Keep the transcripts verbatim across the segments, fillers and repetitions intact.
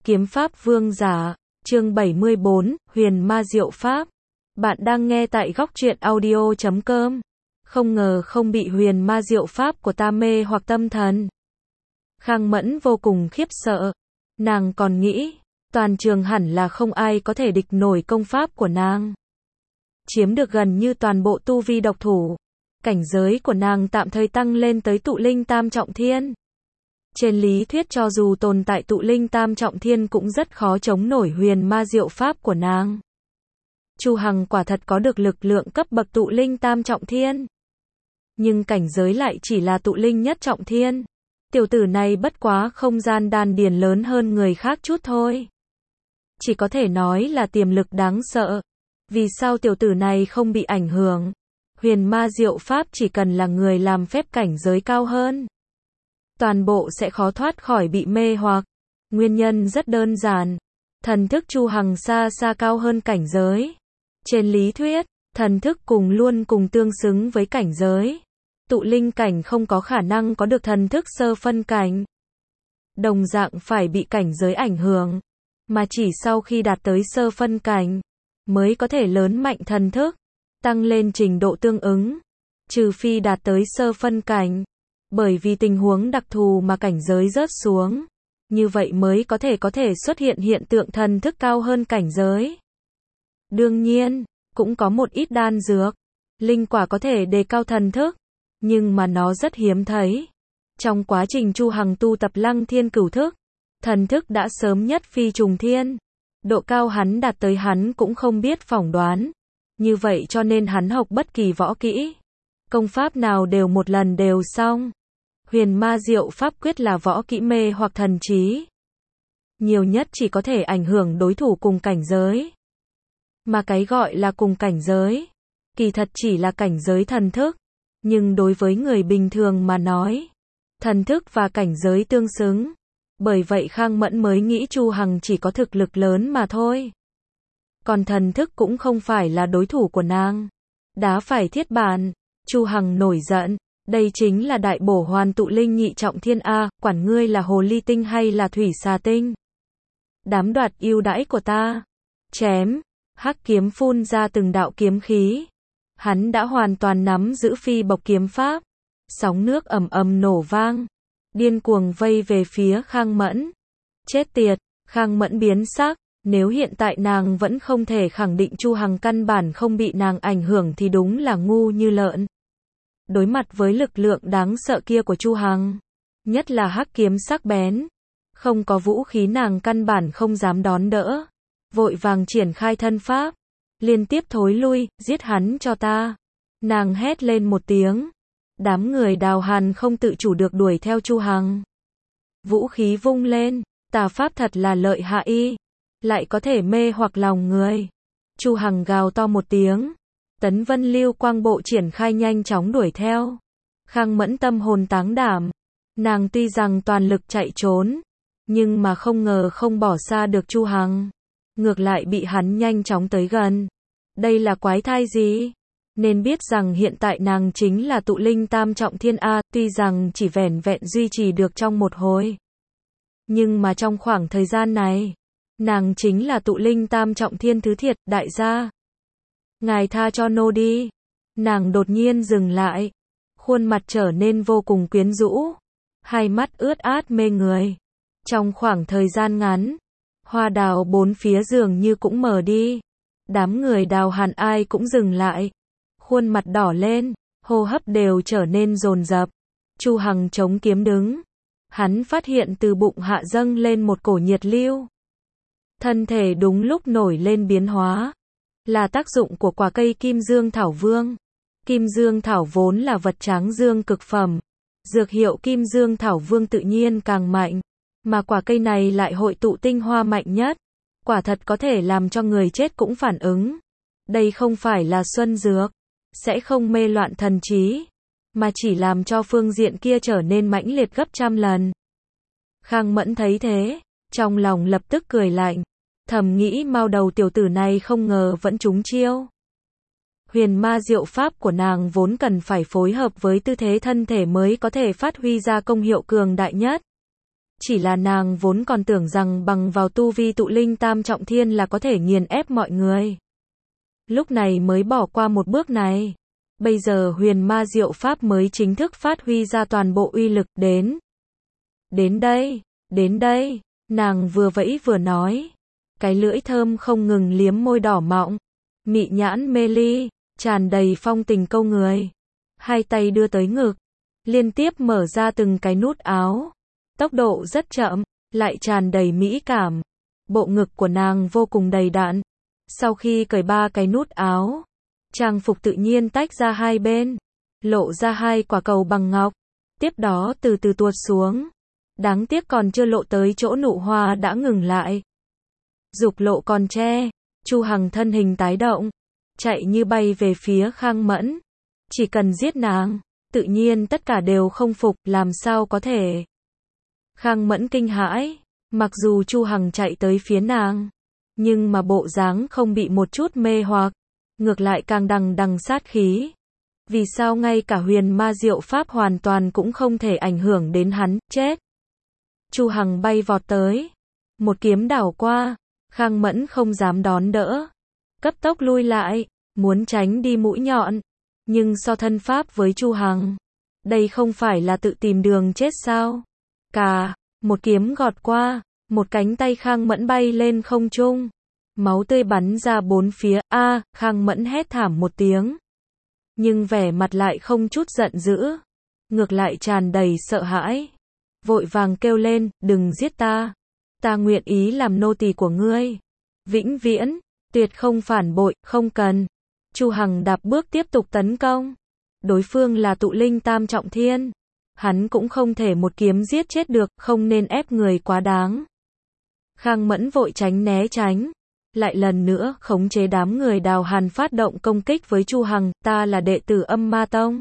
Kiếm Pháp Vương Giả, chương bảy mươi bốn, Huyền Ma Diệu Pháp. Bạn đang nghe tại góc truyện audio chấm com. Không ngờ không bị huyền ma diệu pháp của ta mê hoặc tâm thần. Khang Mẫn vô cùng khiếp sợ. Nàng còn nghĩ, toàn trường hẳn là không ai có thể địch nổi công pháp của nàng. Chiếm được gần như toàn bộ tu vi độc thủ. Cảnh giới của nàng tạm thời tăng lên tới tụ linh tam trọng thiên. Trên lý thuyết cho dù tồn tại tụ linh tam trọng thiên cũng rất khó chống nổi huyền ma diệu pháp của nàng. Chu Hằng quả thật có được lực lượng cấp bậc tụ linh tam trọng thiên. Nhưng cảnh giới lại chỉ là tụ linh nhất trọng thiên. Tiểu tử này bất quá không gian đan điền lớn hơn người khác chút thôi. Chỉ có thể nói là tiềm lực đáng sợ. Vì sao tiểu tử này không bị ảnh hưởng? Huyền ma diệu pháp chỉ cần là người làm phép cảnh giới cao hơn, toàn bộ sẽ khó thoát khỏi bị mê hoặc. Nguyên nhân rất đơn giản. Thần thức Chu Hằng xa xa cao hơn cảnh giới. Trên lý thuyết, thần thức cùng luôn cùng tương xứng với cảnh giới. Tụ linh cảnh không có khả năng có được thần thức sơ phân cảnh. Đồng dạng phải bị cảnh giới ảnh hưởng. Mà chỉ sau khi đạt tới sơ phân cảnh, mới có thể lớn mạnh thần thức, tăng lên trình độ tương ứng. Trừ phi đạt tới sơ phân cảnh. Bởi vì tình huống đặc thù mà cảnh giới rớt xuống. Như vậy mới có thể có thể xuất hiện hiện tượng thần thức cao hơn cảnh giới. Đương nhiên, cũng có một ít đan dược, linh quả có thể đề cao thần thức, nhưng mà nó rất hiếm thấy. Trong quá trình Chu Hằng tu tập Lăng Thiên Cửu Thức, thần thức đã sớm nhất phi trùng thiên. Độ cao hắn đạt tới hắn cũng không biết phỏng đoán. Như vậy cho nên hắn học bất kỳ võ kỹ, công pháp nào đều một lần đều xong. Huyền ma diệu pháp quyết là võ kỹ mê hoặc thần trí. Nhiều nhất chỉ có thể ảnh hưởng đối thủ cùng cảnh giới. Mà cái gọi là cùng cảnh giới, kỳ thật chỉ là cảnh giới thần thức. Nhưng đối với người bình thường mà nói, thần thức và cảnh giới tương xứng. Bởi vậy Khang Mẫn mới nghĩ Chu Hằng chỉ có thực lực lớn mà thôi. Còn thần thức cũng không phải là đối thủ của nàng. Đá phải thiết bàn, Chu Hằng nổi giận. Đây chính là đại bổ hoàn tụ linh nhị trọng thiên A, quản ngươi là hồ ly tinh hay là thủy xà tinh. Đám đoạt ưu đãi của ta. Chém, hắc kiếm phun ra từng đạo kiếm khí. Hắn đã hoàn toàn nắm giữ phi bộc kiếm pháp. Sóng nước ầm ầm nổ vang. Điên cuồng vây về phía Khang Mẫn. Chết tiệt, Khang Mẫn biến sắc. Nếu hiện tại nàng vẫn không thể khẳng định Chu Hằng căn bản không bị nàng ảnh hưởng thì đúng là ngu như lợn. Đối mặt với lực lượng đáng sợ kia của Chu Hằng, nhất là hắc kiếm sắc bén, không có vũ khí nàng căn bản không dám đón đỡ, vội vàng triển khai thân pháp, liên tiếp thối lui, giết hắn cho ta. Nàng hét lên một tiếng, đám người Đào Hàn không tự chủ được đuổi theo Chu Hằng. Vũ khí vung lên, tà pháp thật là lợi hại, lại có thể mê hoặc lòng người. Chu Hằng gào to một tiếng. Tấn Vân Lưu Quang Bộ triển khai nhanh chóng đuổi theo. Khang Mẫn tâm hồn táng đảm. Nàng tuy rằng toàn lực chạy trốn, nhưng mà không ngờ không bỏ xa được Chu Hằng. Ngược lại bị hắn nhanh chóng tới gần. Đây là quái thai gì? Nên biết rằng hiện tại nàng chính là tụ linh tam trọng thiên A, tuy rằng chỉ vẻn vẹn duy trì được trong một hồi. Nhưng mà trong khoảng thời gian này, nàng chính là tụ linh tam trọng thiên thứ thiệt, đại gia. Ngài tha cho nô đi. Nàng đột nhiên dừng lại. Khuôn mặt trở nên vô cùng quyến rũ. Hai mắt ướt át mê người. Trong khoảng thời gian ngắn, hoa đào bốn phía dường như cũng mờ đi. Đám người Đào Hàn ai cũng dừng lại. Khuôn mặt đỏ lên, hô hấp đều trở nên dồn dập. Chu Hằng chống kiếm đứng. Hắn phát hiện từ bụng hạ dâng lên một cổ nhiệt lưu. Thân thể đúng lúc nổi lên biến hóa. Là tác dụng của quả cây Kim Dương Thảo Vương. Kim Dương Thảo vốn là vật tráng dương cực phẩm. Dược hiệu Kim Dương Thảo Vương tự nhiên càng mạnh. Mà quả cây này lại hội tụ tinh hoa mạnh nhất. Quả thật có thể làm cho người chết cũng phản ứng. Đây không phải là xuân dược. Sẽ không mê loạn thần trí. Mà chỉ làm cho phương diện kia trở nên mãnh liệt gấp trăm lần. Khang Mẫn thấy thế. Trong lòng lập tức cười lạnh. Thầm nghĩ mau đầu tiểu tử này không ngờ vẫn trúng chiêu. Huyền ma diệu pháp của nàng vốn cần phải phối hợp với tư thế thân thể mới có thể phát huy ra công hiệu cường đại nhất. Chỉ là nàng vốn còn tưởng rằng bằng vào tu vi tụ linh tam trọng thiên là có thể nghiền ép mọi người. Lúc này mới bỏ qua một bước này. Bây giờ huyền ma diệu pháp mới chính thức phát huy ra toàn bộ uy lực. Đến. Đến đây, đến đây, nàng vừa vẫy vừa nói. Cái lưỡi thơm không ngừng liếm môi đỏ mọng. Mị nhãn mê ly, tràn đầy phong tình câu người. Hai tay đưa tới ngực, liên tiếp mở ra từng cái nút áo. Tốc độ rất chậm, lại tràn đầy mỹ cảm. Bộ ngực của nàng vô cùng đầy đặn. Sau khi cởi ba cái nút áo, trang phục tự nhiên tách ra hai bên, lộ ra hai quả cầu bằng ngọc. Tiếp đó từ từ tuột xuống. Đáng tiếc còn chưa lộ tới chỗ nụ hoa đã ngừng lại. Dục lộ còn che, Chu Hằng thân hình tái động, chạy như bay về phía Khang Mẫn. Chỉ cần giết nàng, tự nhiên tất cả đều không phục, làm sao có thể. Khang Mẫn kinh hãi, mặc dù Chu Hằng chạy tới phía nàng, nhưng mà bộ dáng không bị một chút mê hoặc, ngược lại càng đằng đằng sát khí. Vì sao ngay cả huyền ma diệu pháp hoàn toàn cũng không thể ảnh hưởng đến hắn, chết. Chu Hằng bay vọt tới, một kiếm đảo qua, Khang Mẫn không dám đón đỡ, cấp tốc lui lại, muốn tránh đi mũi nhọn, nhưng so thân pháp với Chu Hằng, đây không phải là tự tìm đường chết sao? Cà, một kiếm gọt qua, một cánh tay Khang Mẫn bay lên không trung, máu tươi bắn ra bốn phía. A, à, Khang Mẫn hét thảm một tiếng, nhưng vẻ mặt lại không chút giận dữ, ngược lại tràn đầy sợ hãi, vội vàng kêu lên, đừng giết ta, ta nguyện ý làm nô tỳ của ngươi, vĩnh viễn, tuyệt không phản bội, không cần. Chu Hằng đạp bước tiếp tục tấn công, đối phương là tụ linh tam trọng thiên, hắn cũng không thể một kiếm giết chết được, không nên ép người quá đáng. Khang Mẫn vội tránh né tránh, lại lần nữa khống chế đám người Đào Hàn phát động công kích với Chu Hằng, ta là đệ tử Âm Ma Tông.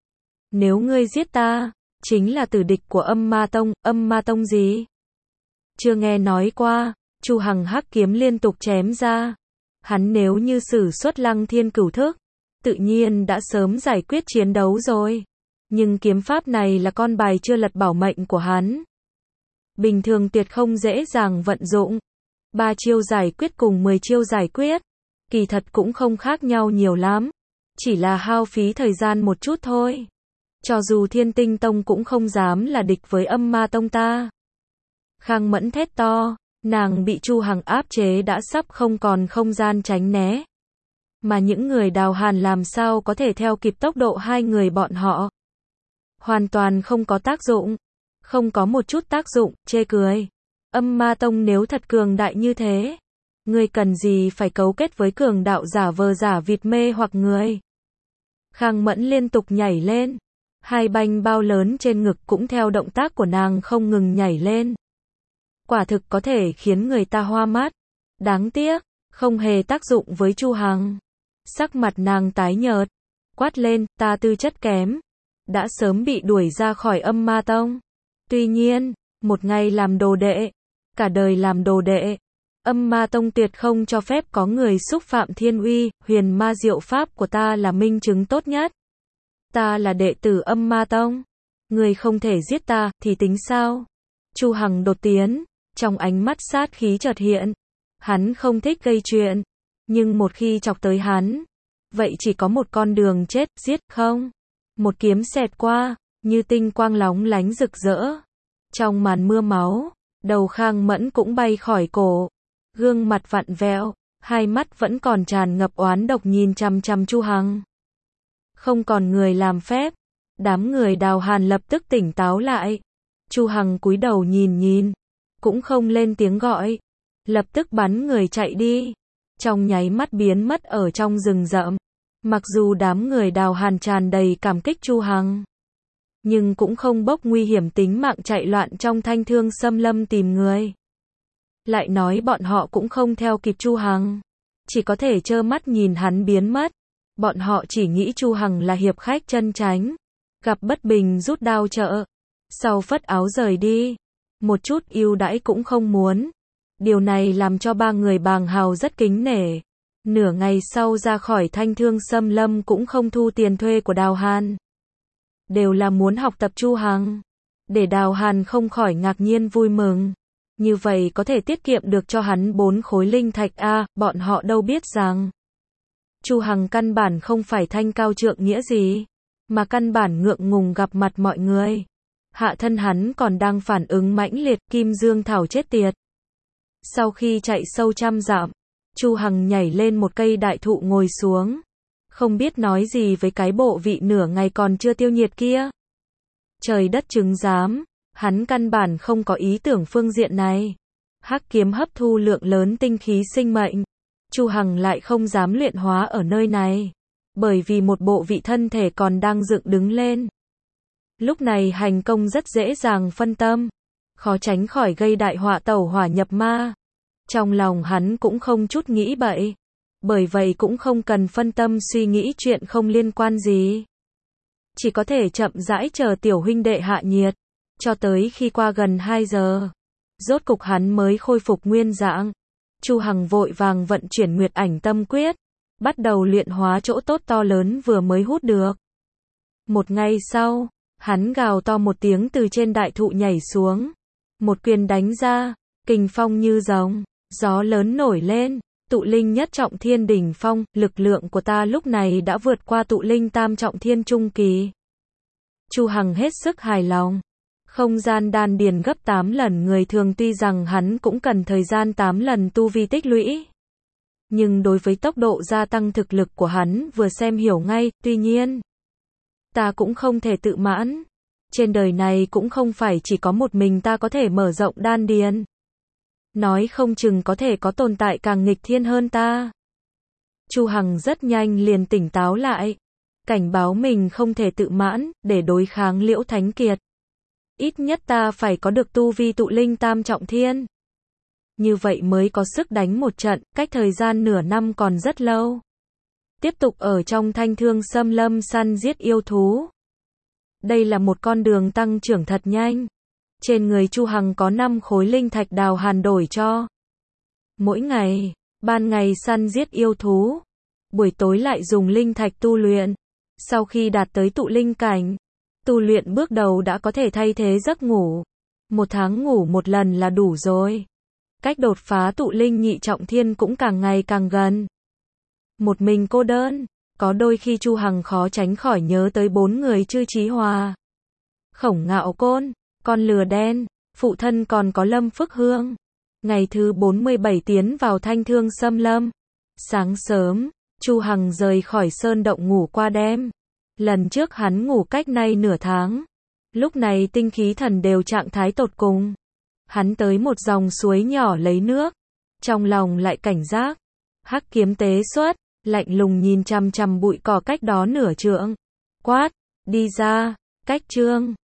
Nếu ngươi giết ta, chính là tử địch của Âm Ma Tông. Âm Ma Tông gì? Chưa nghe nói qua. Chu Hằng hắc kiếm liên tục chém ra. Hắn nếu như sử xuất Lăng Thiên Cửu Thức, tự nhiên đã sớm giải quyết chiến đấu rồi. Nhưng kiếm pháp này là con bài chưa lật bảo mệnh của hắn. Bình thường tuyệt không dễ dàng vận dụng. Ba chiêu giải quyết cùng mười chiêu giải quyết, kỳ thật cũng không khác nhau nhiều lắm. Chỉ là hao phí thời gian một chút thôi. Cho dù Thiên Tinh Tông cũng không dám là địch với Âm Ma Tông ta. Khang Mẫn thét to, nàng bị Chu Hằng áp chế đã sắp không còn không gian tránh né. Mà những người Đào Hàn làm sao có thể theo kịp tốc độ hai người bọn họ. Hoàn toàn không có tác dụng. Không có một chút tác dụng, chê cười. Âm Ma Tông nếu thật cường đại như thế, ngươi cần gì phải cấu kết với cường đạo giả vờ giả vịt mê hoặc người. Khang Mẫn liên tục nhảy lên, hai banh bao lớn trên ngực cũng theo động tác của nàng không ngừng nhảy lên. Quả thực có thể khiến người ta hoa mắt. Đáng tiếc, không hề tác dụng với Chu Hằng. Sắc mặt nàng tái nhợt, quát lên, ta tư chất kém, đã sớm bị đuổi ra khỏi Âm Ma Tông. Tuy nhiên, một ngày làm đồ đệ, cả đời làm đồ đệ, Âm Ma Tông tuyệt không cho phép có người xúc phạm thiên uy, huyền ma diệu pháp của ta là minh chứng tốt nhất. Ta là đệ tử Âm Ma Tông, người không thể giết ta, thì tính sao? Chu Hằng đột tiến, trong ánh mắt sát khí chợt hiện. Hắn không thích gây chuyện, nhưng một khi chọc tới hắn, vậy chỉ có một con đường chết, giết không? Một kiếm xẹt qua, như tinh quang lóng lánh rực rỡ. Trong màn mưa máu, đầu Khang Mẫn cũng bay khỏi cổ, gương mặt vặn vẹo, hai mắt vẫn còn tràn ngập oán độc nhìn chằm chằm Chu Hằng. Không còn người làm phép, đám người Đào Hàn lập tức tỉnh táo lại. Chu Hằng cúi đầu nhìn nhìn, cũng không lên tiếng gọi, lập tức bắn người chạy đi, trong nháy mắt biến mất ở trong rừng rậm. Mặc dù đám người Đào Hàn tràn đầy cảm kích Chu Hằng, nhưng cũng không bốc nguy hiểm tính mạng chạy loạn trong thanh thương xâm lâm tìm người. Lại nói bọn họ cũng không theo kịp Chu Hằng, chỉ có thể trơ mắt nhìn hắn biến mất. Bọn họ chỉ nghĩ Chu Hằng là hiệp khách chân chánh, gặp bất bình rút đao trợ, sau phất áo rời đi, một chút ưu đãi cũng không muốn. Điều này làm cho ba người Bàng Hào rất kính nể. Nửa ngày sau ra khỏi thanh thương xâm lâm cũng không thu tiền thuê của Đào Hàn. Đều là muốn học tập Chu Hằng. để Đào Hàn không khỏi ngạc nhiên vui mừng. Như vậy có thể tiết kiệm được cho hắn bốn khối linh thạch a, bọn họ đâu biết rằng Chu Hằng căn bản không phải thanh cao trượng nghĩa gì, mà căn bản ngượng ngùng gặp mặt mọi người. Hạ thân hắn còn đang phản ứng mãnh liệt, Kim Dương Thảo chết tiệt. Sau khi chạy sâu trăm dặm, Chu Hằng nhảy lên một cây đại thụ ngồi xuống, không biết nói gì với cái bộ vị nửa ngày còn chưa tiêu nhiệt kia. Trời đất chứng giám, hắn căn bản không có ý tưởng phương diện này. Hắc kiếm hấp thu lượng lớn tinh khí sinh mệnh, Chu Hằng lại không dám luyện hóa ở nơi này, bởi vì một bộ vị thân thể còn đang dựng đứng lên. Lúc này hành công rất dễ dàng phân tâm, khó tránh khỏi gây đại họa tẩu hỏa nhập ma. Trong lòng hắn cũng không chút nghĩ bậy, bởi vậy cũng không cần phân tâm suy nghĩ chuyện không liên quan gì. Chỉ có thể chậm rãi chờ tiểu huynh đệ hạ nhiệt, cho tới khi qua gần hai giờ, rốt cục hắn mới khôi phục nguyên dạng. Chu Hằng vội vàng vận chuyển Nguyệt Ảnh Tâm Quyết, bắt đầu luyện hóa chỗ tốt to lớn vừa mới hút được. Một ngày sau, hắn gào to một tiếng từ trên đại thụ nhảy xuống, một quyền đánh ra, kình phong như rồng, gió lớn nổi lên, tụ linh nhất trọng thiên đỉnh phong, lực lượng của ta lúc này đã vượt qua tụ linh tam trọng thiên trung kỳ. Chu Hằng hết sức hài lòng. Không gian đan điền gấp tám lần người thường, tuy rằng hắn cũng cần thời gian tám lần tu vi tích lũy. Nhưng đối với tốc độ gia tăng thực lực của hắn vừa xem hiểu ngay, tuy nhiên, ta cũng không thể tự mãn. Trên đời này cũng không phải chỉ có một mình ta có thể mở rộng đan điền. Nói không chừng có thể có tồn tại càng nghịch thiên hơn ta. Chu Hằng rất nhanh liền tỉnh táo lại, cảnh báo mình không thể tự mãn, để đối kháng Liễu Thánh Kiệt. Ít nhất ta phải có được tu vi tụ linh tam trọng thiên. Như vậy mới có sức đánh một trận, cách thời gian nửa năm còn rất lâu. Tiếp tục ở trong Thanh Thương Xâm Lâm săn giết yêu thú. Đây là một con đường tăng trưởng thật nhanh. Trên người Chu Hằng có năm khối linh thạch Đào Hàn đổi cho. Mỗi ngày, ban ngày săn giết yêu thú, buổi tối lại dùng linh thạch tu luyện. Sau khi đạt tới tụ linh cảnh, tu luyện bước đầu đã có thể thay thế giấc ngủ. Một tháng ngủ một lần là đủ rồi. Cách đột phá tụ linh nhị trọng thiên cũng càng ngày càng gần. Một mình cô đơn, có đôi khi Chu Hằng khó tránh khỏi nhớ tới bốn người Chư Chí Hòa, Khổng Ngạo Côn, con lừa đen, phụ thân còn có Lâm Phước Hương. Ngày thứ bốn mươi bảy tiến vào Thanh Thương Xâm Lâm. Sáng sớm, Chu Hằng rời khỏi sơn động ngủ qua đêm. Lần trước hắn ngủ cách nay nửa tháng. Lúc này tinh khí thần đều trạng thái tột cùng. Hắn tới một dòng suối nhỏ lấy nước. Trong lòng lại cảnh giác. Hắc kiếm tế xuất, lạnh lùng nhìn chằm chằm bụi cỏ cách đó nửa trượng. Quát, đi ra, cách trương.